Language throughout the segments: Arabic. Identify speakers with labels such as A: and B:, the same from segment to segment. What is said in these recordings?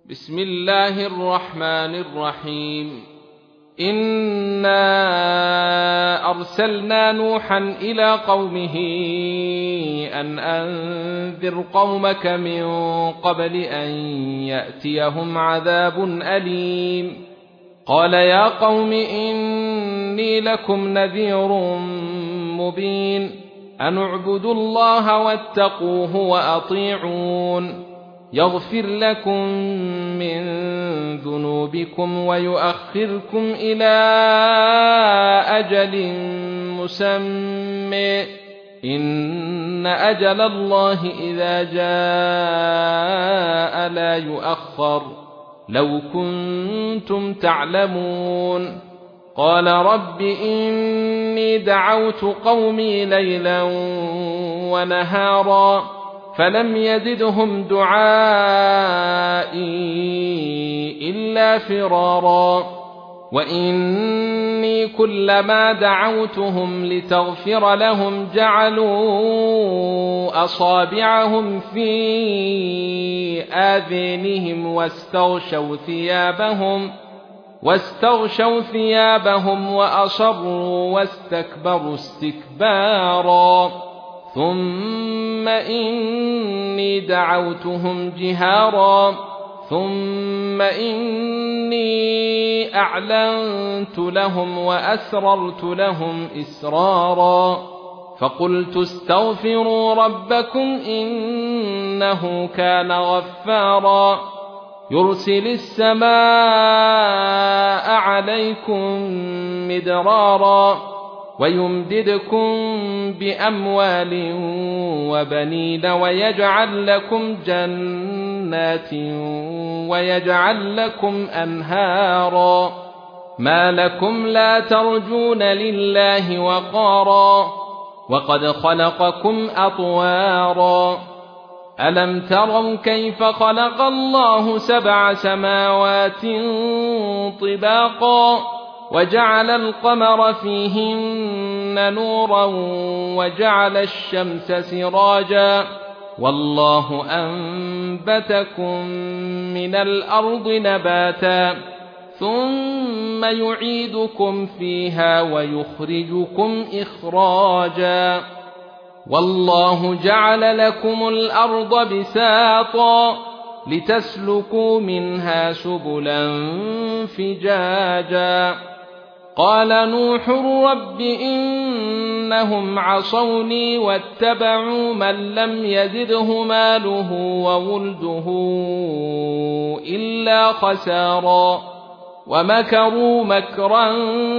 A: بسم الله الرحمن الرحيم. إنا أرسلنا نوحا إلى قومه أن أنذر قومك من قبل أن يأتيهم عذاب أليم. قال يا قوم إني لكم نذير مبين أن اعبدوا الله واتقوه وأطيعون يغفر لكم من ذنوبكم ويؤخركم إلى أجل مسمى إن أجل الله إذا جاء لا يؤخر لو كنتم تعلمون. قال رب إني دعوت قومي ليلا ونهارا فلم يزدهم دعائي إلا فرارا وإني كلما دعوتهم لتغفر لهم جعلوا أصابعهم في آذانهم واستغشوا ثيابهم وأصروا واستكبروا استكبارا ثم إني دعوتهم جهارا ثم إني أعلنت لهم وأسررت لهم إسرارا فقلت استغفروا ربكم إنه كان غفارا يرسل السماء عليكم مدرارا ويمددكم بأموال وبنين ويجعل لكم جنات ويجعل لكم أنهارا ما لكم لا ترجون لله وقارا وقد خلقكم أطوارا ألم تروا كيف خلق الله 7 سماوات طباقا وجعل القمر فيهن نورا وجعل الشمس سراجا والله أنبتكم من الأرض نباتا ثم يعيدكم فيها ويخرجكم إخراجا والله جعل لكم الأرض بساطا لتسلكوا منها سبلا فجاجا قال نوح رب إنهم عصوني واتبعوا من لم يزده ماله وولده إلا خسارا ومكروا مكرا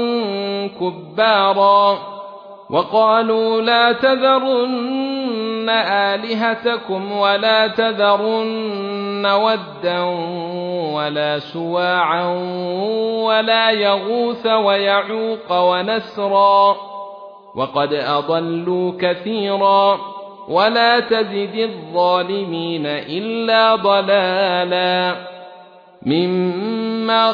A: كبارا وقالوا لا تذرن آلهتكم ولا تذرن ودا ولا سواعا ولا يغوث ويعوق ونسرا وقد أضلوا كثيرا ولا تزد الظالمين إلا ضلالا مما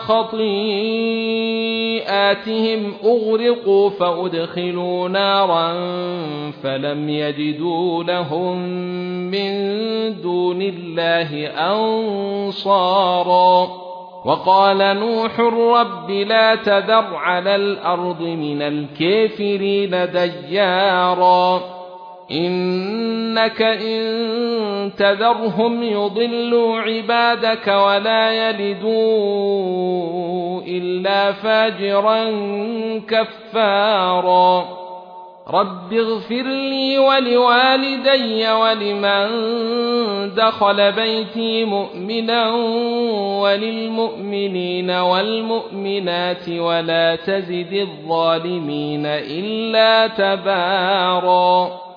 A: خطيئاتهم أغرقوا فأدخلوا نارا فلم يجدوا لهم من دون الله أنصارا وقال نوح رب لا تذر على الأرض من الكافرين ديارا إنك إن تذرهم يضلوا عبادك ولا يلدوا إلا فاجرا كفارا رب اغفر لي ولوالدي ولمن دخل بيتي مؤمنا وللمؤمنين والمؤمنات ولا تزد الظالمين إلا تبارا.